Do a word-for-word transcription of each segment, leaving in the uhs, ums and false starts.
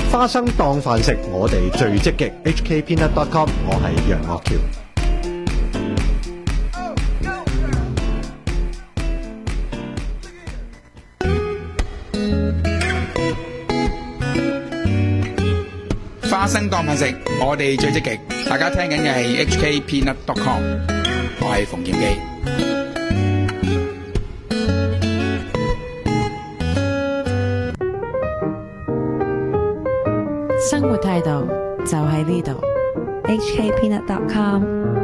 花生當飯食，我哋最積極。H K Peanut dot com， 我係楊岳橋。 花生當飯食，我哋最積極。大家聽緊嘅係 H K Peanut dot com， 我係馮劍基。 生活態度就喺呢度 ，H K Peanut dot com。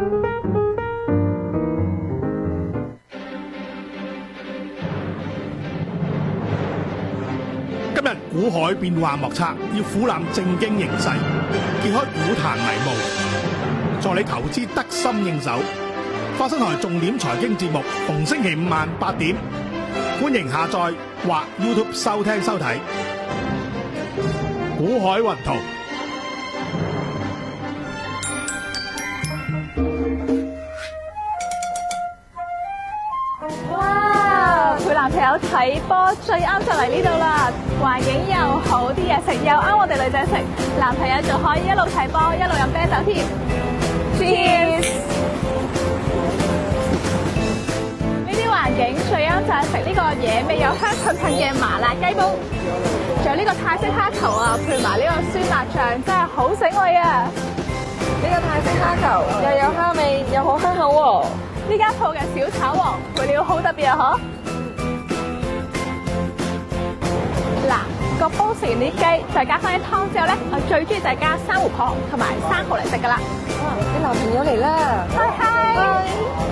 今日股海變幻莫測，要俯瞰正經形勢，揭開股壇迷霧，助你投資得心應手。花生台重點財經節目，逢星期五晚八點，歡迎下載或 YouTube 收聽收睇。股海雲圖。 哇！陪男朋友睇波最啱就嚟呢度啦，環境又好，啲嘢食又啱我哋女仔食，男朋友仲可以一路睇波一路飲啤酒添。Cheers！ 呢啲環境最啱就係食呢個野味又香噴噴嘅麻辣雞煲。仲有呢個泰式蝦球啊，配埋呢個酸辣醬，真係好醒胃啊！ 呢個泰式蝦球又有蝦味，又好香口喎。 呢間鋪嘅小炒王配料好特別啊！嗬，嗱個煲食完啲雞，再加翻啲湯之後咧，我最中意就係加珊瑚殼同埋生蠔嚟食噶啦。 哇！你男朋友嚟啦！ 嗨嗨！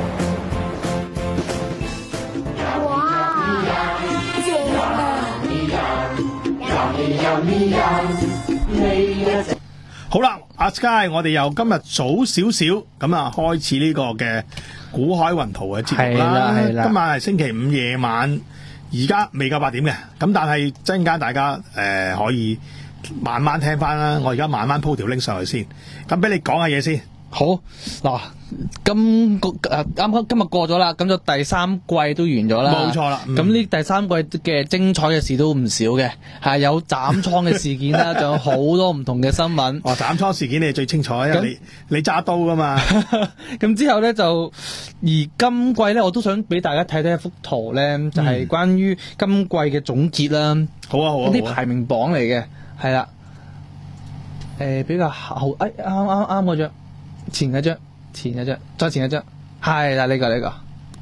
好啦，阿 Sky， 我哋由今日早少少咁啊，開始呢個嘅股海雲圖嘅節目啦。今晚係星期五夜晚，而家未夠八點嘅，咁但係陣間大家誒、呃、可以慢慢聽翻啦。我而家慢慢鋪條 link 上去先，咁俾你講下嘢先。 好嗱，今個誒啱啱今日過咗啦，咁就第三季都完咗啦。 冇錯啦。 咁呢、嗯、第三季嘅精彩嘅事都唔少嘅，係有斬倉嘅事件啦，仲有好多唔同嘅新聞。 哦，斬倉事件你係最清楚，因為你你揸刀噶嘛。 咁之後咧就，而今季咧我都想俾大家睇睇一幅圖咧，就係、是、關於今季嘅總結啦、嗯。 好啊好啊。 啲排名榜嚟嘅，係啦。誒、呃，比較好，誒啱啱啱嗰張。前一張，前一張，再前一張，係啦，呢個呢個，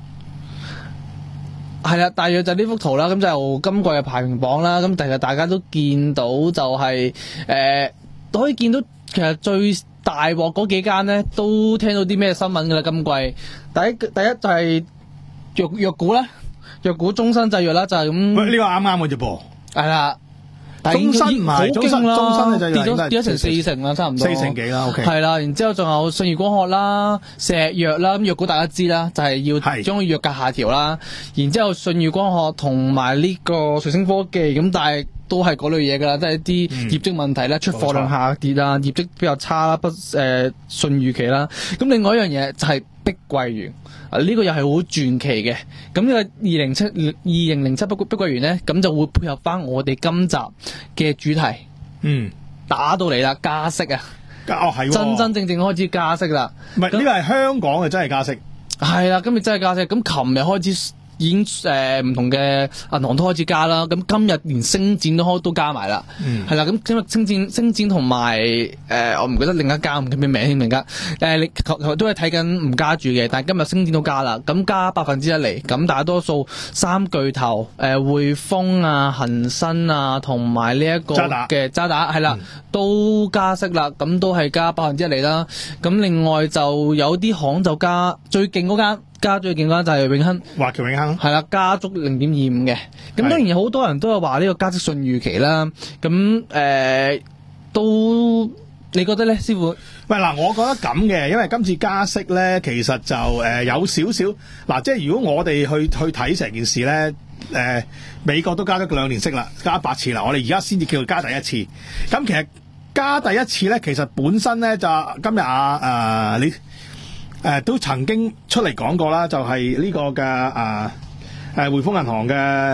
係啦，大約就呢幅圖啦。咁就今季嘅排名榜啦。咁其實大家都見到就係、是、誒、呃，可以見到其實最大鑊嗰幾間咧，都聽到啲咩新聞噶啦。今季第一第一就係藥藥股啦，藥股中生製藥啦，就係、是、咁。喂， 呢、這個啱啱嘅啫噃。係啦。 中生唔係中生， 中生就跌咗跌咗成四成啦，差唔多四成幾啦。OK， 係啦，然之後仲有信義光學啦、石藥啦，咁藥股大家知啦，就係、是、要將個藥價下調啦。然之後信義光學同埋呢個瑞聲科技，咁但係都係嗰類嘢噶啦，都係啲業績問題啦、嗯，出貨量下跌啦，業績比較差啦，不誒順預期啦。咁另外一樣嘢就係碧桂園。啊！呢、這個又係好傳奇嘅，咁呢個二零七二零零七碧碧桂園咧，咁就會配合翻我哋今集嘅主題，嗯，打到嚟啦，加息啊， 哦係， 真真正正開始加息啦， 唔係呢個係香港嘅真係加息， 係啦，今日真係加息，咁琴日開始。已經誒唔、呃、同嘅銀行都開始加啦，咁今日連星展都開都加埋啦，係、嗯、啦，咁今日星展星展同埋誒我唔記得另一間唔記得咩名添，另一間誒你都係睇緊唔加住嘅，但係今日星展都加啦，咁加百分之一嚟，咁大多數三巨頭誒匯豐啊、恒生啊同埋呢一個嘅渣打係啦、嗯，都加息啦，咁都係加百分之一嚟啦，咁另外就有啲行就加最勁嗰間。加最勁嗰間就係永亨， 華僑永亨係啦，加足零點二五嘅。咁當然好多人都係話呢個加息順預期啦。咁誒、呃、都你覺得咧，師傅？ 喂嗱，我覺得咁嘅，因為今次加息咧，其實就誒、呃、有少少嗱，即係如果我哋去去睇成件事咧，誒、呃、美國都加咗兩年息啦，加八次啦，我哋而家先至叫做加第一次。咁其實加第一次咧，其實本身咧就今日啊誒、呃、你。誒、呃、都曾經出嚟講過啦，就係、是、呢個嘅誒誒匯豐銀行嘅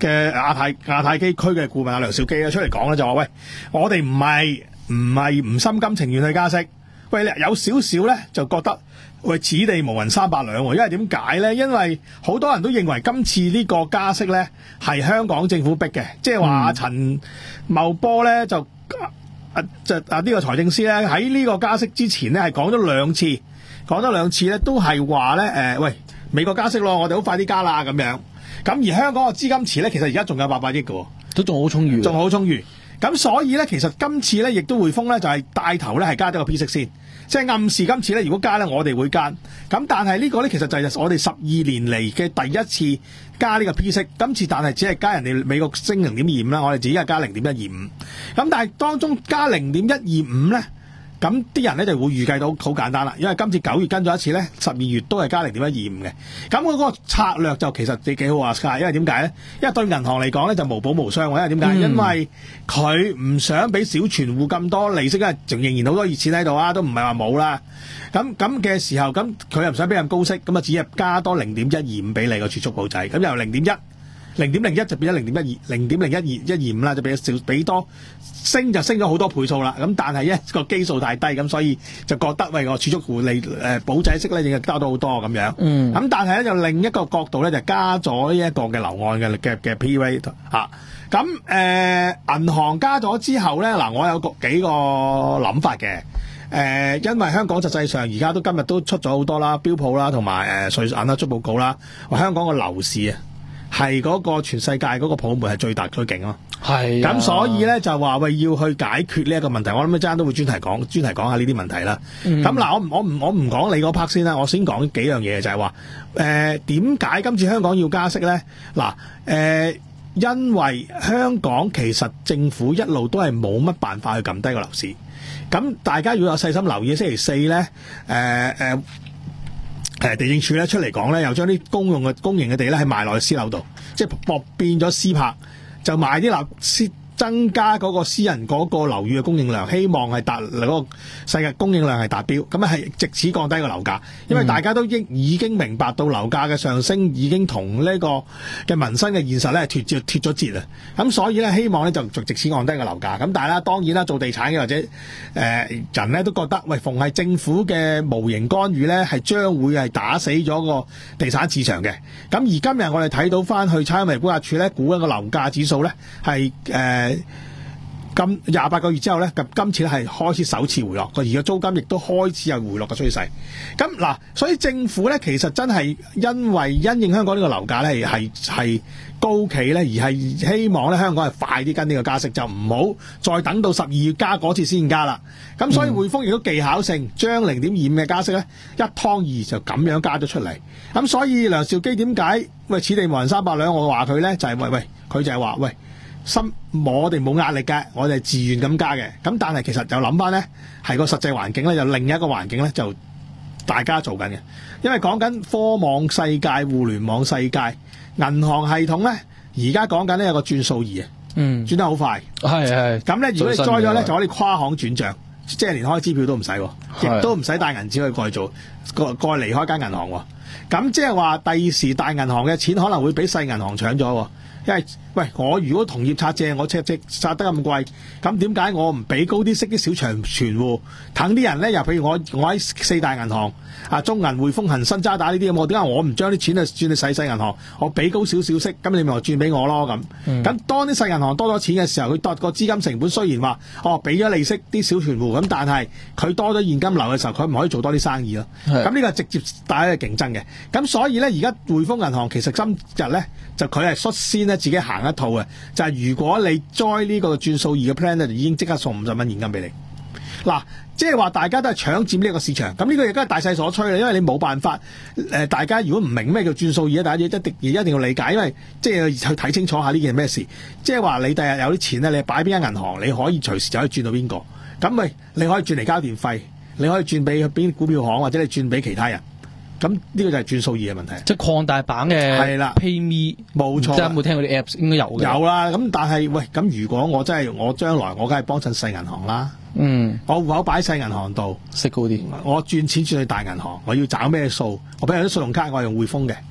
嘅亞太亞太區區嘅顧問阿梁兆基咧出嚟講咧，就話喂，我哋唔係唔係唔心甘情願去加息，喂有少少咧就覺得喂此地無銀三百兩喎，因為點解咧？因為好多人都認為今次呢個加息咧係香港政府逼嘅，即係話阿陳茂波咧就啊就啊呢個財政司咧喺呢個加息之前咧係講咗兩次，講咗兩次咧都係話咧誒喂美國加息咯，我哋好快啲加啦咁樣。咁而香港嘅資金池咧，其實而家仲有八百億嘅， 都仲好充裕， 仲好充裕。咁所以咧，其實今次咧，亦都匯豐咧就係帶頭咧係加咗個 P 息先，即係暗示今次咧如果加咧，我哋會加。咁但係呢個咧其實就係我哋十二年嚟嘅第一次加呢個 P 息，今次但係只係加人哋美國升零點二五啦，我哋自己係加零點一二五。咁但係當中加零點一二五咧。咁啲人咧就會預計到好簡單啦，因為今次九月跟咗一次咧，十二月都係加零點一二五嘅。咁嗰個策略就其實幾幾好啊，因為點解咧？因為對銀行嚟講咧就無補無傷，因為點解？嗯、因為佢唔想俾小存戶咁多利息，因為仲仍然好多熱錢喺度啊，都唔係話冇啦。咁咁嘅時候，咁佢又唔想俾咁高息，咁啊只係加多零點一二五俾你個儲蓄保仔，咁由零點一。零點零一就變咗零點一二，零點零一二一二五啦，就俾少俾多升就升咗好多倍數啦。咁但係一個基數太低，咁所以就覺得喂個儲蓄戶利誒保仔息咧，已經加到好多咁樣。嗯。咁但係咧就另一個角度咧就加咗呢一個嘅樓按嘅嘅嘅 P rate 嚇。咁誒銀行加咗之後咧，嗱我有個幾個諗法嘅。誒、呃，因為香港實際上而家都今日都出咗好多啦，標普啦同埋誒瑞銀啦出報告啦，話香港個樓市啊。係嗰個全世界嗰個泡沫係最大最勁咯，係咁所以咧就話喂要去解決呢一個問題，我諗一陣間都會專題講專題講下呢啲問題啦。咁嗱、嗯，我我唔我唔講你嗰 part 先啦，我先講幾樣嘢就係話誒點解今次香港要加息咧？嗱誒、呃，因為香港其實政府一路都係冇乜辦法去撳低個樓市。咁大家如果有細心留意，星期四咧誒誒。呃呃誒地政署咧出嚟講咧，又將啲公用嘅公營嘅地咧係賣落去私樓度，即係博變咗私拍，就賣啲樓私。增加嗰個私人嗰個樓宇嘅供應量，希望係達嗰個世界供應量係達標，咁啊係藉此降低個樓價，因為大家都已已經明白到樓價嘅上升已經同呢個嘅民生嘅現實咧脫脫脫咗節啊，咁所以咧希望咧就就藉此降低個樓價，咁但係啦當然啦做地產嘅或者誒、呃、人咧都覺得喂逢係政府嘅無形干預咧係將會係打死咗個地產市場嘅，咁而今日我哋睇到翻去差餉估價署咧估一個樓價指數咧係誒。今廿八個月之後咧，咁今次咧係開始首次回落，而個租金亦都開始有回落嘅趨勢。咁嗱，所以政府咧其實真係因為因應香港呢個樓價咧係係高企咧，而係希望咧香港係快啲跟呢個加息，就唔好再等到十二月加嗰次先加啦。咁所以匯豐亦都技巧性將零點二五嘅加息咧一湯二就咁樣加咗出嚟。咁所以梁兆基點解喂此地無銀三百兩？我話佢咧就係、是、喂喂，佢就係話喂。心我哋冇壓力嘅，我哋係自願咁加嘅。咁但係其實就諗翻咧，係個實際環境咧，就另一個環境咧，就大家做緊嘅。因為講緊科網世界、互聯網世界、銀行系統咧，而家講緊呢有個轉數儀啊，嗯，轉得好快，係係。咁咧，如果你載咗咧，就可以跨行轉帳，即係連開支票都唔使，亦都唔使帶銀紙去過去做，過過離開間銀行。咁即係話，第時大銀行嘅錢可能會俾細銀行搶咗。因為喂，我如果同業拆借，我拆借拆得咁貴，咁點解我唔俾高啲息啲小長存戶？等啲人咧，又譬如我我喺四大銀行啊，中銀、匯豐、恒生、渣打呢啲咁，我點解我唔將啲錢啊轉去細細銀行？我俾高少少息，咁你咪話轉俾我咯咁。咁、嗯、當啲細銀行多咗錢嘅時候，佢多個資金成本雖然話哦俾咗利息啲小存戶，咁但係佢多咗現金流嘅時候，佢唔可以做多啲生意咯。咁呢個直接帶嚟競爭嘅。咁所以咧，而家匯豐銀行其實今日咧就佢係率先咧自己行一套嘅，就係、是、如果你 join 呢個轉數二嘅 plan 咧，就已經即刻送五十蚊現金俾你。嗱，即係話大家都係搶佔呢一個市場，咁呢個亦都係大勢所趨啦。因為你冇辦法，誒、呃，大家如果唔明咩叫轉數二，大家一定一定要理解，因為即係去睇清楚下呢件咩事。即係話你第日有啲錢咧，你擺邊間銀行，你可以隨時就可以轉到邊個。咁咪你可以轉嚟交電費，你可以轉俾邊股票行，或者你轉俾其他人。咁呢個就係轉數二嘅問題，即係擴大版嘅係啦 PayMe 冇錯，即係有冇聽過啲 Apps 應該有嘅。有啦，咁但係喂，咁如果我真係我將來我梗係幫襯細銀行啦，嗯，我戶口擺細銀行度息高啲，我轉錢轉去大銀行，我要找咩數？我俾人啲信用卡，我係用匯豐嘅，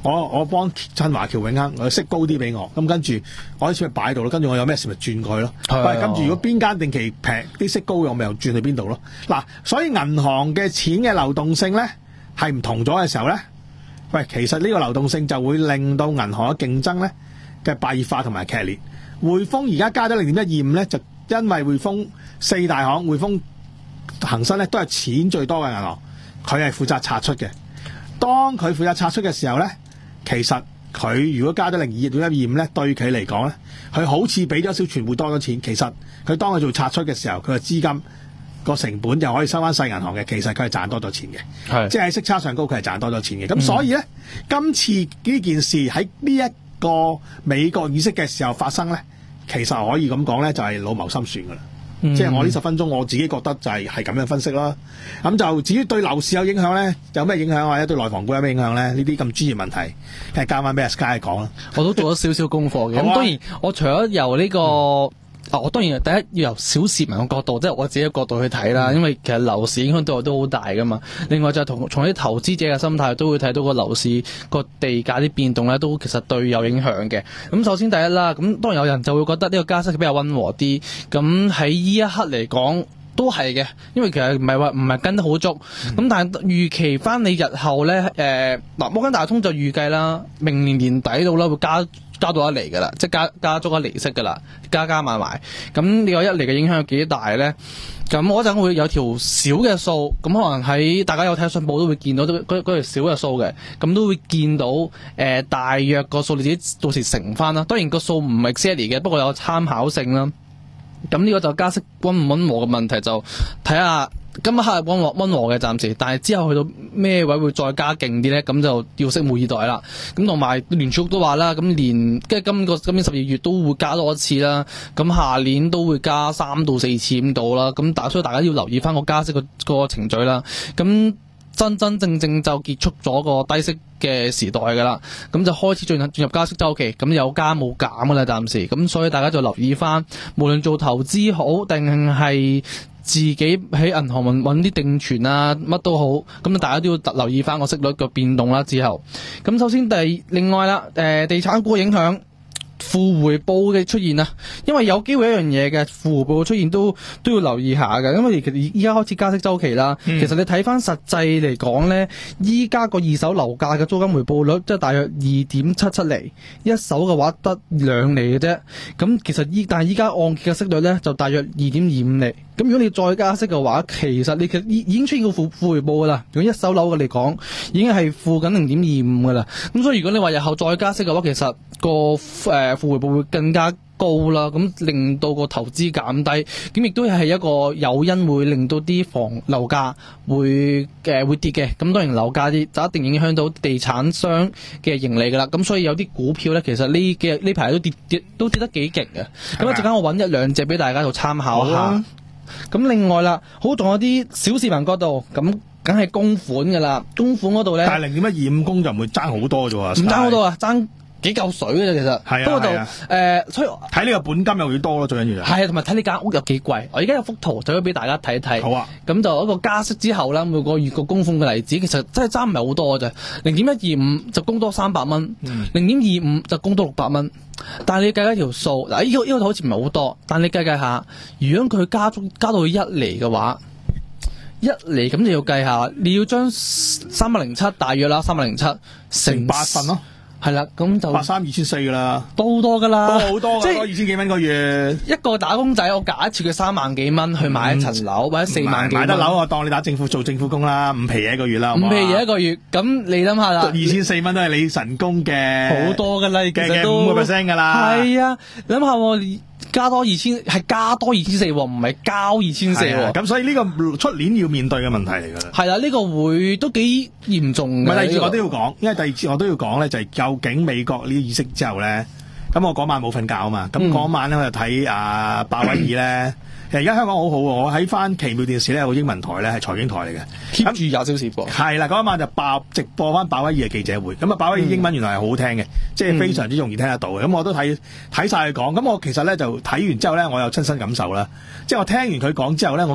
我我幫趁華僑永亨，我息高啲俾我，咁跟住我啲錢咪擺喺度咯，跟住我有咩事咪轉過去咯。喂，跟住如果邊間定期平啲息高嘅，我咪又轉去邊度咯。嗱，所以銀行嘅錢嘅流動性咧係唔同咗嘅時候咧，喂，其實呢個流動性就會令到銀行嘅競爭咧嘅白熱化同埋劇烈。匯豐而家加咗零點一二五咧，就因為匯豐四大行匯豐恒生咧都係錢最多嘅銀行，佢係負責拆出嘅。當佢負責拆出嘅時候咧，其實佢如果加咗零二點一二五咧，對佢嚟講咧，佢好似比咗小存戶多咗錢。其實佢當佢做拆出嘅時候，佢嘅資金個成本就可以收翻細銀行嘅，其實佢係賺多咗錢嘅，係即係喺息差上高佢係賺多咗錢嘅。咁、嗯、所以咧，今次呢件事喺呢一個美國議息嘅時候發生咧，其實可以咁講咧，就係老謀深算噶啦。嗯、即係我呢十分鐘，我自己覺得就係係咁樣分析啦。咁就至於對樓市有影響咧，有咩影響或者對內房股有咩影響咧？呢啲咁專業問題，梗係交翻俾阿 Sky 講啦。我都做咗少少功課嘅。咁、啊、當然，我除咗由呢、呢個。嗯啊！我當然第一要由小市民嘅角度，即係我自己嘅角度去睇啦。因為其實樓市影響對我都好大噶嘛。另外就係同從啲投資者嘅心態，都會睇到個樓市個地價啲變動咧，都其實對有影響嘅。咁首先第一啦，咁當然有人就會覺得呢個加息比較溫和啲。咁喺呢一刻嚟講，都係嘅，因為其實唔係話唔係跟得好足。咁、嗯、但係預期翻你日後咧，誒、呃、嗱摩根大通就預計啦，明年年底到啦會加。加到一厘㗎啦，即係加加足一厘息㗎啦，加加埋埋。咁呢個一厘嘅影響有幾大咧？咁我嗰陣會有條小嘅數，咁可能喺大家有睇信報都會見到嗰嗰條小嘅數嘅，咁都會見到誒、呃、大約個數，你自己到時乘翻啦。當然個數唔係 exactly 嘅，不過有參考性啦。咁呢個就加息溫唔溫和嘅問題，就睇下。今日係溫和溫和嘅暫時，但係之後去到咩位會再加勁啲咧？咁就要拭目以待啦。咁同埋聯儲局都話啦，咁年即係今個今年十二月都會加多一次啦。咁下年都會加三到四次咁到啦。咁大所以大家要留意翻個加息個個程序啦。咁真真正正就結束咗個低息嘅時代噶啦。咁就開始進入進入加息週期。咁有加冇減噶啦，暫時。咁所以大家就留意翻，無論做投資好定係自己喺銀行揾揾啲定存啊，乜都好，咁大家都要特留意翻個息率嘅變動啦。之後，咁首先第另外啦，誒、呃、地產股嘅影響。負回報嘅出現啊，因為有機會一樣嘢嘅負回報嘅出現都都要留意下嘅，因為其實依家開始加息週期啦。嗯、其實你睇翻實際嚟講咧，依家個二手樓價嘅租金回報率即係大約二點七七厘，一手嘅話得兩厘嘅啫。咁其實依但係依家按揭嘅息率咧就大約二點二五厘。咁如果你再加息嘅話，其實你其實已已經出現個負負回報噶啦。如果一手樓嘅嚟講，已經係負緊零點二五噶啦。咁所以如果你話日後再加息嘅話，其實個誒、呃、負回報會更加高啦。咁令到個投資減低，咁亦都係一個誘因，會令到啲房樓價會誒、呃、會跌嘅。咁當然樓價啲就一定影響到地產商嘅盈利噶啦。咁所以有啲股票咧，其實呢幾呢排都跌跌都跌得幾勁嘅。咁一陣間我揾一兩隻俾大家做參考下。咁另外啦，好仲有啲小市民角度，咁梗係供款噶啦，供款嗰度咧，但係零點一二五供就唔會爭好多啫喎，唔爭好多啊，爭幾嚿水嘅啫，其實。係啊，不過就誒、啊呃，所以睇呢個本金有幾多咯，最緊要係。係啊，同埋睇你間屋有幾貴。我而家有幅圖，就可以俾大家睇一睇。好啊。咁就一個加息之後啦，每個月個供款嘅例子，其實真係爭唔係好多嘅啫。零點一二五就供多三百蚊，零點二五就供多六百蚊。但係你計一條數，嗱、這、呢個呢、這個好似唔係好多，但你計計下，如果佢加足加到去一厘嘅話，一厘咁就要計下，你要將三百零七大約啦，三百零七乘八份咯。係啦，咁就八三二千四噶啦，都好多噶啦，都好多，即係二千幾蚊個月。一個打工仔，我假設佢三萬幾蚊去買一層樓，嗯、或者四萬幾蚊買得樓，我當你打政府做政府工啦，五皮嘢一個月啦，五皮嘢一個月，咁你諗下啦，二千四蚊都係你神工嘅，好多噶啦，其實都五個 percent 噶啦，係啊，諗下喎。加多二千係加多二千四，唔係交二千四。咁所以呢個出年要面對嘅問題嚟噶啦。係啦，呢、這個會都幾嚴重嘅。唔係第二節我都要講，因為第二節我都要講咧，就係、是、究竟美國呢啲議息之後咧，咁我嗰晚冇瞓覺啊嘛，咁嗰晚咧我就睇阿鮑威爾咧。其實而家香港好好喎，我喺翻奇妙電視咧有個英文台咧係財經台嚟嘅，keep 住廿小時播。係啦，嗰一晚就爆直播翻鮑威爾嘅記者會，咁啊鮑威爾英文原來係好好聽嘅，即係非常之容易聽得到嘅。咁我都睇睇晒佢講，咁我其實咧就睇完之後咧，我有親身感受啦。即係我聽完佢講之後咧，我其實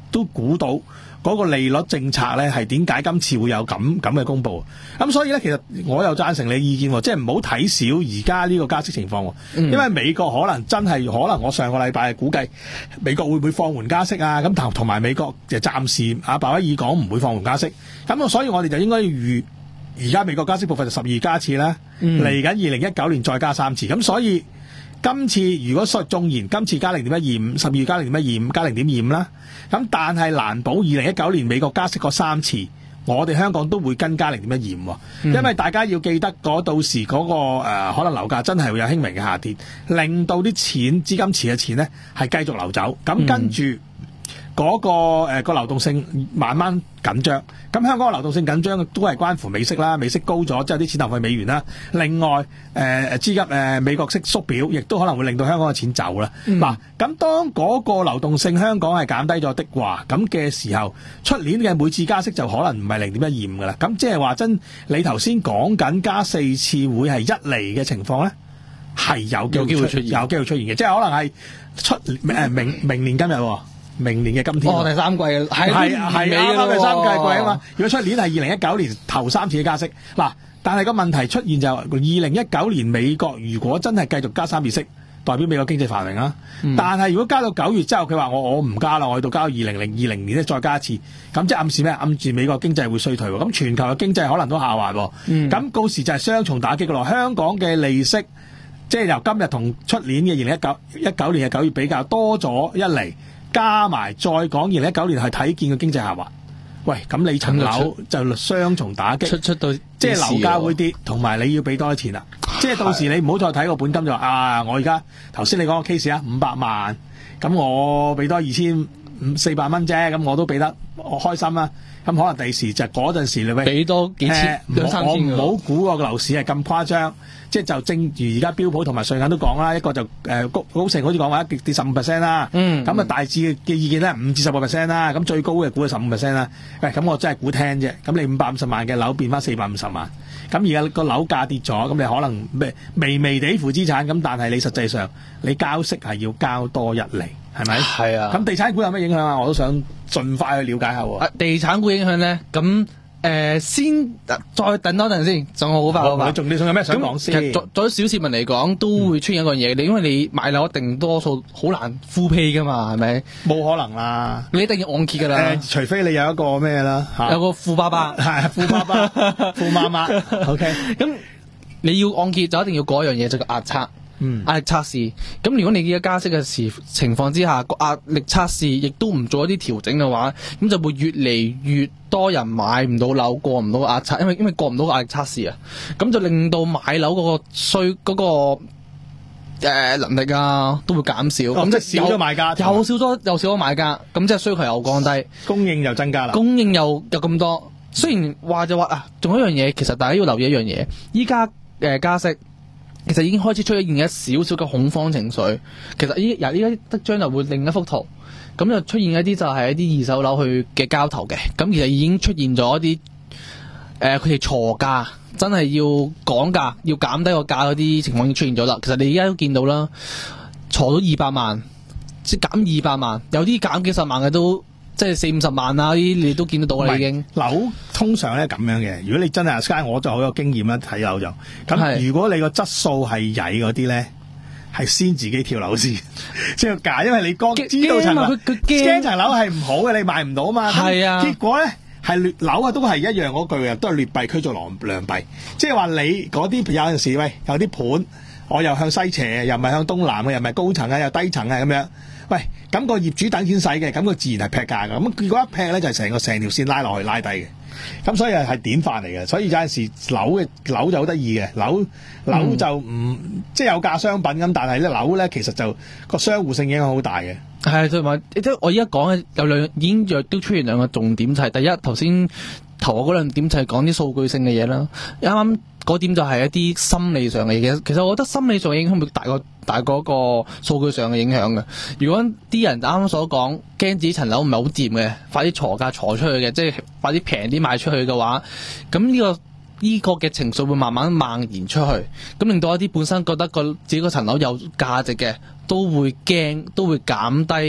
都估到嗰個利率政策咧係點解今次會有咁咁嘅公佈。咁所以咧，其實我又贊成你意見喎，即係唔好睇少而家呢個加息情況喎，因為美國可能真係可能我上個禮拜估計美國會唔會放緩加息啊？咁同同埋美國就暫時阿鮑威爾講唔會放緩加息，咁所以我哋就應該預而家美國加息部分就十二加一次啦，嚟緊二零一九年再加三次，咁所以今次如果說縱然今次加零點一二五，十二月加零點一二五，加零點二五啦，咁但係難保二零一九年美國加息嗰三次，我哋香港都會跟加零點一二五，因為大家要記得嗰到時嗰、嗰個、呃、可能樓價真係會有輕微嘅下跌，令到啲錢資金池嘅錢咧係繼續流走，咁跟住。嗰、那個誒、呃、個流動性慢慢緊張，咁香港嘅流動性緊張都係關乎美息啦，美息高咗之後啲錢流去美元啦。另外誒誒資金誒、呃、美國息縮表，亦都可能會令到香港嘅錢走啦。嗱、嗯，咁當嗰個流動性香港係減低咗的話，咁嘅時候，出年嘅每次加息就可能唔係零點一二五噶啦。咁即係話真，你頭先講緊加四次會係一厘嘅情況咧，係有機會出現，有機會出現嘅，即係可能係出誒、呃、明明年今日。明年嘅今天， 哦，第三季係係係啱啱第三季季啊嘛！如果出年係二零一九年頭三次嘅加息，嗱，但係個問題出現就二零一九年美國如果真係繼續加三次息，代表美國經濟繁榮啊！嗯、但係如果加到九月之後，佢話我我唔加啦，我去到加到二零零二零年咧再加一次，咁即係暗示咩？暗示美國經濟會衰退喎，咁全球嘅經濟可能都下滑喎。咁、嗯、到時就係雙重打擊㗎咯。香港嘅利息即係由今日同出年嘅二零一九一九年嘅九月比較多咗一厘。加埋再講二零一九年係睇見個經濟下滑，喂，咁你層樓就雙重打擊， 出出到即係樓價會跌，同埋你要俾多啲錢啦。即係到時你唔好再睇個本金就話啊，我而家頭先你講個 case 啊，五百萬，咁我俾多二千五四百蚊啫，咁我都俾得我開心啦。咁可能第時就嗰陣時你俾多幾千兩三千， 我唔好估個樓市係咁誇張。即係就正如而家標普同埋瑞銀都講啦，一個就誒高高盛好似講話一跌十五 percent 啦，咁、嗯、啊大致嘅意見咧五至十個 percent 啦，咁最高嘅估係十五 percent 啦。喂，咁我真係估聽啫。咁你五百五十萬嘅樓變翻四百五十萬，咁而家個樓價跌咗，咁你可能咩微微地負資產，咁但係你實際上你交息係要交多一厘，係咪？係啊。咁地產股有咩影響啊？我都想盡快去了解下喎。地產股影響咧，咁。誒、呃，先再等多陣先，仲好快好快。你仲你仲有咩想講先？其實作作咗小市民嚟講，都會出現一樣嘢。你、嗯、因為你買樓一定多數好難 full pay 噶嘛，係咪？冇可能啦，你一定要按揭噶啦、呃。除非你有一個咩啦，有個富爸爸，係富爸爸、富媽媽。OK，咁你要按揭就一定要嗰樣嘢，就個壓測。嗯，壓力測試，咁如果你而家加息嘅時情況之下，個壓力測試亦都唔做一啲調整嘅話，咁就會越嚟越多人買唔到樓，過唔到壓測，因為因為過唔到壓力測試啊，咁就令到買樓嗰個需嗰、嗰個誒、呃、能力啊都會減少，咁、哦、即係少咗買家，又少咗又少咗買家，咁即係需求又降低，供應又增加啦，供應又有咁多，雖然話就話啊，仲有一樣嘢，其實大家要留意一樣嘢，依家誒加息。其實已經開始出現一少少嘅恐慌情緒。其實依由依家即將就會另一幅圖，咁就出現一啲就係一啲二手樓去嘅交投嘅。咁其實已經出現咗一啲誒，佢哋鋤價，真係要講價，要減低個價嗰啲情況已經出現咗啦。其實你而家都見到啦，鋤咗二百萬，即係減二百萬，有啲減幾十萬嘅都。即係四五十萬啊！呢啲你都見得到啦，已經樓通常咧咁樣嘅。如果你真係阿 Sky，我就好有經驗啦，睇樓就咁。如果你個質素係曳嗰啲咧，係先自己跳樓先，即係價，因為你剛知道層樓，佢驚層樓係唔好嘅，你賣唔到嘛。係啊，結果咧係劣樓啊，都係一樣嗰句啊，都係劣幣驅逐良良幣。即係話你嗰啲有陣時喂，有啲盤我又向西斜，又唔係向東南嘅，又唔係高層啊，又低層啊咁樣。喂，咁、那個業主等錢使嘅，咁、那、佢、個、自然係劈價㗎。咁結果一劈咧，就係、是、成個成條線拉落去拉低嘅。咁所以係典範嚟嘅。所以有陣時樓嘅樓就好得意嘅，樓樓就唔、嗯、即係有價商品咁，但係咧樓咧其實就個相互性影響好大嘅。係，同埋即係我而家講嘅有兩已經都出現兩個重點，就係、是、第一頭先頭嗰兩點就係講啲數據性嘅嘢啦。啱啱嗰點就係一啲心理上嘅嘢。其實我覺得心理上嘅影響會大過大過個數據上嘅影響嘅。如果啲人啱啱所講驚自己層樓唔係好掂嘅，快啲鋤價鋤出去嘅，即係快啲平啲賣出去嘅話，咁呢、這個呢、這個嘅情緒會慢慢蔓延出去，咁令到一啲本身覺得個自己個層樓有價值嘅，都會驚，都會減低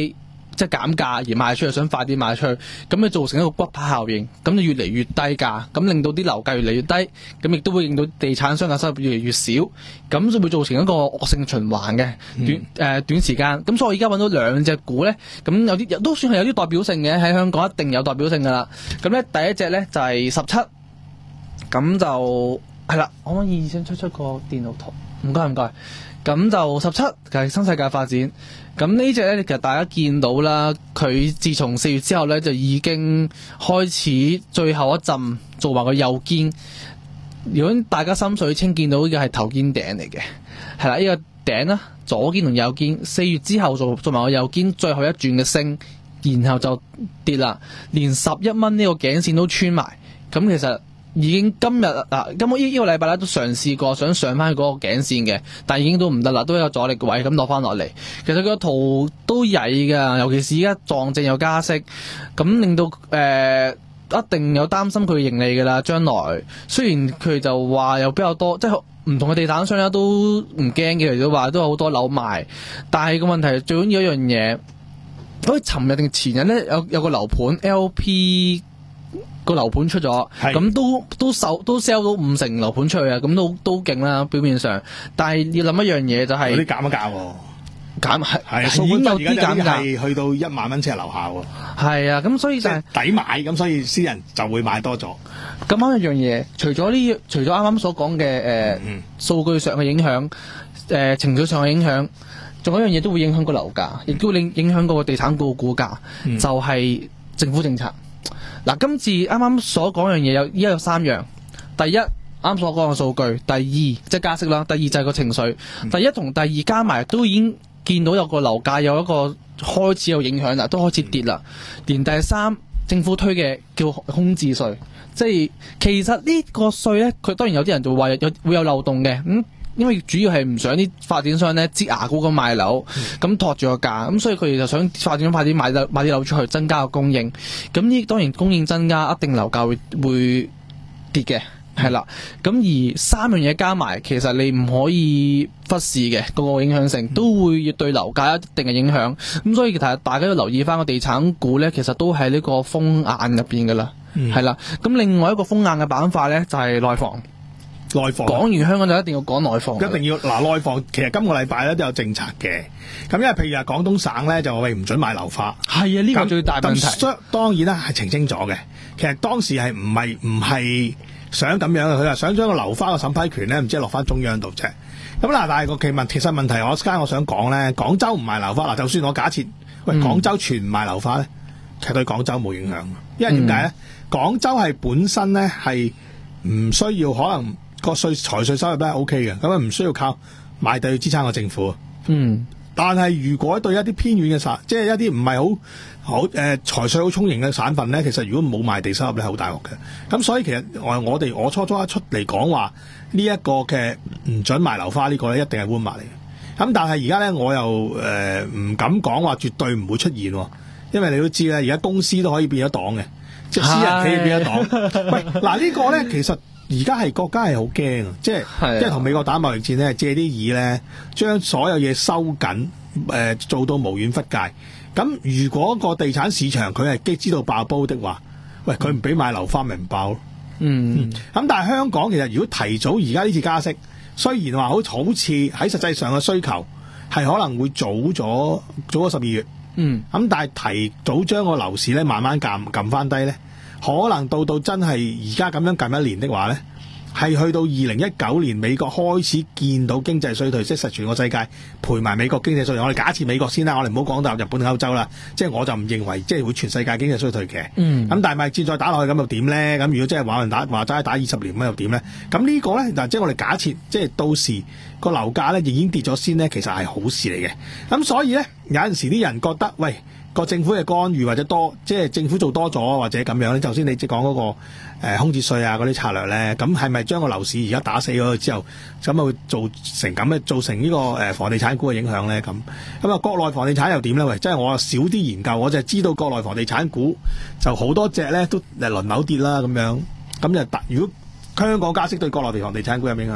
即係減價而賣出去，想快啲賣出去，咁就造成一個骨牌效應，咁就越嚟越低價，咁令到啲樓價越嚟越低，咁亦都會令到地產商嘅收入越嚟越少，咁就會造成一個惡性循環嘅短誒、嗯呃、短時間。咁所以我而家揾到兩隻股咧，咁有啲都算係有啲代表性嘅，喺香港一定有代表性噶啦。咁咧第一隻咧就係十七，咁就係啦，可唔可以先出出個電腦圖？唔該唔該。咁就十七就係新世界發展。咁呢隻咧，其實大家見到啦，佢自從四月之後咧，就已經開始最後一陣做埋個右肩。如果大家心水清見到嘅係頭肩頂嚟嘅，係啦，呢、這個頂啦，左肩同右肩，四月之後做做埋個右肩，最後一轉嘅升，然後就跌啦，連十一蚊呢個頸線都穿埋。咁其實已經今日嗱，今個呢呢個禮拜咧都嘗試過想上翻去嗰個頸線嘅，但係已經都唔得啦，都有阻力位咁落翻落嚟。其實佢個圖都曳㗎，尤其是而家撞正有加息，咁令到誒、呃、一定有擔心佢盈利㗎啦。將來雖然佢就話有比較多，即係唔同嘅地產商咧都唔驚嘅，佢哋都話都有好多樓賣，但係個問題最緊要一樣嘢，好似尋日定前日咧有有個樓盤 L P。個樓盤出咗，咁都都售都 sell 到五成樓盤出去啊！咁都都勁啦，表面上。但係要諗一樣嘢就係、是、 有啲減一價喎， 減係係已經有啲減價，去到一萬蚊尺樓下喎。係啊，咁所以就係、 是、抵買，咁所以私人就會買多咗。 咁啱一樣嘢，除咗呢，除咗啱啱所講嘅誒數據上嘅影響，誒、呃、情緒上嘅影響，仲有一樣嘢都會影響個樓價，亦都會影影響個地產股嘅股價，嗯、就係、是、政府政策。嗱，今次啱啱所講樣嘢有依家有三樣，第一啱所講嘅數據，第二即係加息啦，第二就係個情緒，嗯、第一同第二加埋都已經見到有個樓價有一個開始有影響啦，都開始跌啦。連第三政府推嘅叫空置稅，即係其實呢個稅咧，佢當然有啲人就話有有會有漏洞嘅，咁、嗯。因為主要係唔想啲發展商咧擠牙膏咁賣樓，咁、嗯、托住個價，咁所以佢哋就想發展商快啲買樓買啲樓出去，增加個供應。咁呢當然供應增加，一定樓價會會跌嘅，係啦。咁而三樣嘢加埋，其實你唔可以忽視嘅，個個影響性都會對樓價一定嘅影響。咁所以其實大家要留意翻個地產股咧，其實都喺呢個風眼入邊噶啦，係啦、嗯。咁另外一個風眼嘅板塊咧，就係、是、內房。 內房講完香港就一定要講內房， 一定要嗱內房。其實今個禮拜咧都有政策嘅，咁因為譬如話廣東省咧就話喂唔准買樓花，係啊呢個最大問題。當然啦係澄清咗嘅，其實當時係唔係唔係想咁樣嘅，佢話想將個樓花嘅審批權咧唔知落翻中央度啫。咁嗱，但係個其問其實問題，我家我想講咧，廣州唔賣樓花嗱，就算我假設喂廣州全唔賣樓花咧，其實對廣州冇影響，因為點解咧？廣州係本身咧係唔需要可能。個稅財稅收入都係 O K 嘅，咁啊唔需要靠賣地去支撐個政府。嗯，但係如果對一啲偏遠嘅省，即係一啲唔係好好誒財稅好充盈嘅省份咧，其實如果冇賣地收入咧，係好大鑊嘅。咁所以其實我我哋我初初一出嚟講話呢一個嘅唔准賣樓花呢個咧，一定係烏馬嚟嘅。咁但係而家咧，我又誒唔、呃、敢講話絕對唔會出現，因為你都知咧，而家公司都可以變咗黨嘅，即係私人企業變咗黨。喂，嗱、這個、呢個咧其實。而家係國家係好驚啊！即係即係同美國打貿易戰咧，借啲意咧，將所有嘢收緊，誒、呃、做到無遠弗屆。咁如果個地產市場佢係激知道爆煲的話，喂佢唔俾買樓花咪唔爆咯。嗯，咁、嗯、但係香港其實如果提早而家呢次加息，雖然話好好似喺實際上嘅需求係可能會早咗早咗十二月，嗯，咁但係提早將個樓市咧慢慢撳撳翻低咧。可能到到真係而家咁樣近一年的話呢，係去到二零一九年美國開始見到經濟衰退，即係實全個世界陪埋美國經濟衰退。我哋假設美國先啦，我哋唔好講到日本、歐洲啦。即係我就唔認為即係會全世界經濟衰退嘅。嗯。咁但係咪戰再打落去咁又點呢？咁如果真係話人打話齋打二十年咁又點呢？咁呢個呢，嗱，即係我哋假設，即係到時個樓價呢已經跌咗先呢，其實係好事嚟嘅。咁所以呢，有陣時啲人覺得喂。個政府嘅干預或者多，即係政府做多咗或者咁樣咧。頭先你即係講嗰個誒、呃、空置稅啊嗰啲策略咧，咁係咪將個樓市而家打死咗之後，咁啊會造成咁嘅造成呢、這個誒、呃、房地產股嘅影響咧？咁咁啊國內房地產又點咧？喂，即係我少啲研究，我就係知道國內房地產股就好多隻咧都誒輪流跌啦咁樣。咁就如果香港加息對國內地房地產股有影響？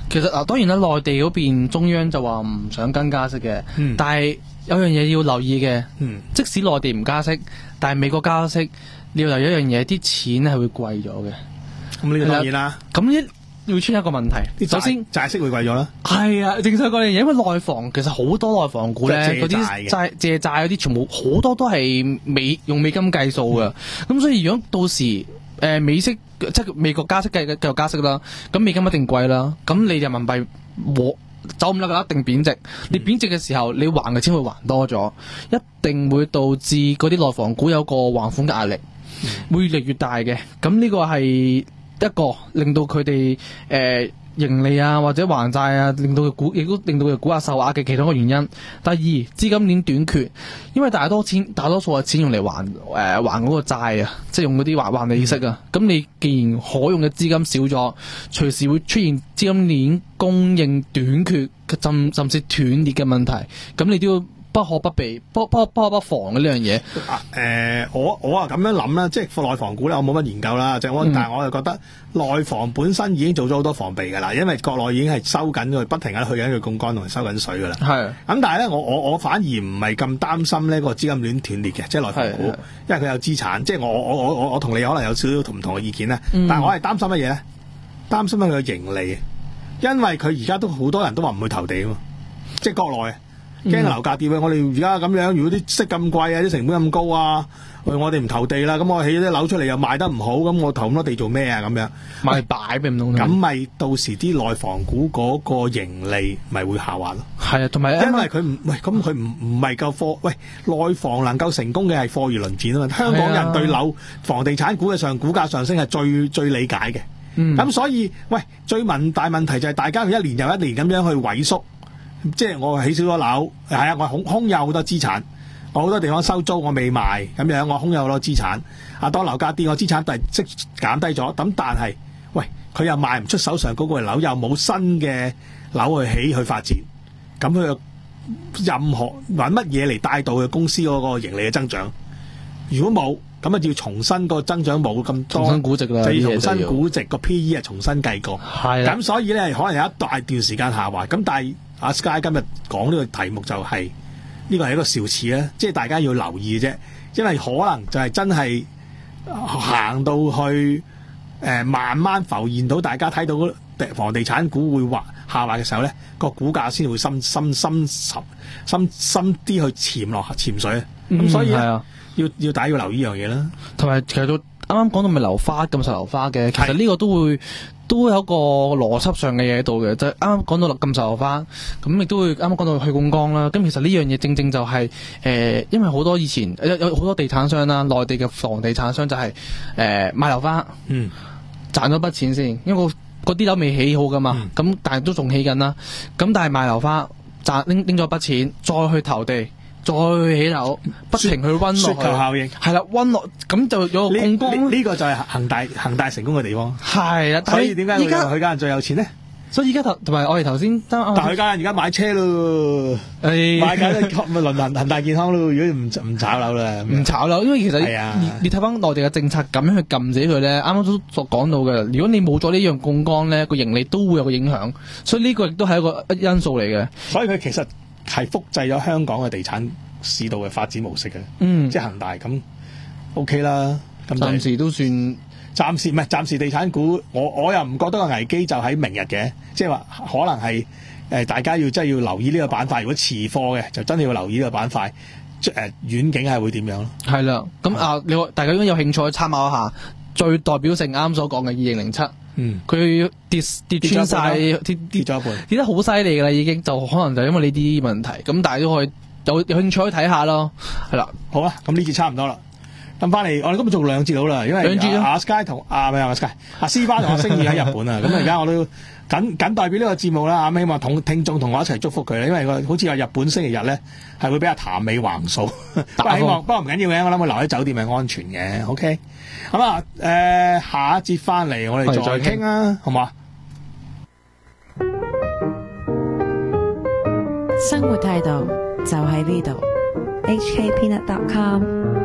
其實嗱，當然啦，內地嗰邊中央就話唔想跟加息嘅， 嗯但係有樣嘢要留意嘅， 嗯即使內地唔加息，但係美國加息，你要留意一樣嘢，啲錢係會貴咗嘅。 咁呢個當然啦， 咁一會出現一個問題， 啲首先債息會貴咗啦。 係啊，正想講樣嘢，因為內房其實好多內房股咧， 即係嗰啲借債嘅債借債嗰啲全部好多都係美用美金計數嘅，咁、 嗯、 所以如果到時誒、呃、美息即係美國加息繼繼續加息啦，咁美金一定貴啦，咁你人民幣和走唔甩嘅一定貶值，你貶值嘅時候，你還嘅錢會還多咗，一定會導致嗰啲內房股有個還款嘅壓力， 嗯、 會越嚟越大嘅。咁呢個係一個令到佢哋誒盈利啊或者還債啊，令到佢股亦都令到佢股價受壓嘅其中一個原因。第二，資金鏈短缺，因為大多錢大多數嘅錢用嚟還誒、呃、還嗰個債啊，即係用嗰啲還還利息啊。咁、嗯、你既然可用嘅資金少咗，隨時會出現資金鏈供應短缺甚甚至斷裂嘅問題，咁你都要不可不避，不不不可不防嘅呢樣嘢。 啊誒，我我啊咁樣諗啦，即係內房股咧，我冇乜研究啦，即係我，但係我就覺得內房本身已經做咗好多防備㗎啦，因為國內已經係收緊佢，不停喺去緊佢槓桿同埋收緊水㗎啦。係。咁但係咧，我我我反而唔係咁擔心呢個資金鏈斷裂嘅，即係內房股，因為佢有資產。即係我我我我我同你可能有少少同唔同嘅意見咧，嗯、但係我係擔心乜嘢咧？擔心佢嘅盈利，因為佢而家都好多人都話唔會投地啊嘛，即係國內。驚樓價跌啊！我哋而家咁樣，如果啲息咁貴啊，啲成本咁高啊，我哋唔投地啦，咁我起啲樓出嚟又賣得唔好，咁我投咁多地做咩啊？咁樣賣擺俾唔通， 咁咪到時啲內房股嗰個盈利咪會下滑咯。 係啊，同埋因為佢唔喂，咁佢唔唔係夠貨，喂，內房能夠成功嘅係貨如輪轉啊嘛。香港人對樓房地產股嘅上股價上升係最最理解嘅。咁、嗯、所以喂，最問大問題就係大家一年又一年咁樣去萎縮。即係我起少咗樓，係啊，我空空有好多資產，我好多地方收租我未賣，咁樣我空有好多資產。啊，當樓價跌，我資產突即減低咗，咁但係，喂，佢又賣唔出手上嗰個樓，又冇新嘅樓去起去發展，咁佢又任何揾乜嘢嚟帶到佢公司嗰個盈利嘅增長？如果冇，咁啊要重新個增長冇咁多， 重新估值啦， 就要重新估值個 P E 啊，重新計過。係咁所以咧，可能有一大段時間下滑。咁但係阿 Sky 今日講呢個題目就係、是、呢、這個係一個兆遲啊，即係大家要留意啫。因為可能就係真係行到去誒、呃，慢慢浮現到大家睇到房地產股會滑下滑嘅時候咧，個股價先會深深深深深深啲去潛落潛水。咁、嗯、所以咧。嗯要要大家要留意呢樣嘢啦，同埋其實到啱啱講到咪樓花咁受樓花嘅，其實呢個都會都有一個邏輯上嘅嘢喺度嘅，就係啱啱講到咁受樓花，咁亦都會啱啱講到去槓桿啦。咁其實呢樣嘢正正就係、是、誒、呃，因為好多以前有有好多地產商啦，內地嘅房地產商就係、是、誒、呃、賣樓花，嗯，賺咗筆錢先，因為嗰啲樓未起好噶嘛，咁、嗯、但係都仲起緊啦，咁但係賣樓花賺拎拎咗筆錢，再去投地。再起樓，不停去溫落去，雪球效應係啦，溫落咁就有個槓桿。呢、這個就係恒大恒大成功嘅地方。係啊，所以點解而家佢家人最有錢咧？所以而家頭同埋我哋頭先，但係佢家人而家買車咯，誒買緊咪輪恒恒大健康咯。如果唔唔炒樓啦，唔炒樓，因為其實你你睇翻內地嘅政策咁樣去撳死佢咧，啱啱都所講到嘅。如果你冇咗呢樣槓桿咧，個盈利都會有個影響。所以呢個亦都係一個因素嚟嘅。所以佢其實。係複製咗香港嘅地產市道嘅發展模式嘅，嗯，即係恒大咁 OK 啦。咁暫時都算，暫時唔係暫時地產股，我我又唔覺得個危機就喺明日嘅，即係話可能係誒、呃、大家要真係要留意呢個板塊。如果持貨嘅，就真係要留意呢個板塊，誒、呃、遠景係會點樣咯？係啦，咁啊，你大家如果有興趣參考一下，最代表性啱所講嘅二零零七。嗯，佢跌跌穿晒，跌跌咗一半，跌得好犀利噶啦，已經就可能就因為呢啲問題，咁但係都可以有有興趣可以睇下咯，係啦，好啦，咁呢節差唔多啦，咁翻嚟我哋今日做兩節到啦，因為阿、啊、Sky 同阿咩阿 Sky 阿斯巴同阿星宇喺日本啊，咁而家我都緊緊代表呢個節目啦，咁希望同聽眾同我一齊祝福佢啦，因為個好似話日本星期日咧係會俾阿譚美橫掃，不過希望不過唔緊要嘅，我諗佢留喺酒店係安全嘅 ，OK。咁啊，誒、呃，下一節翻嚟我哋再傾啊，好嘛？ 生活態度就喺呢度，H K Peanut dot com。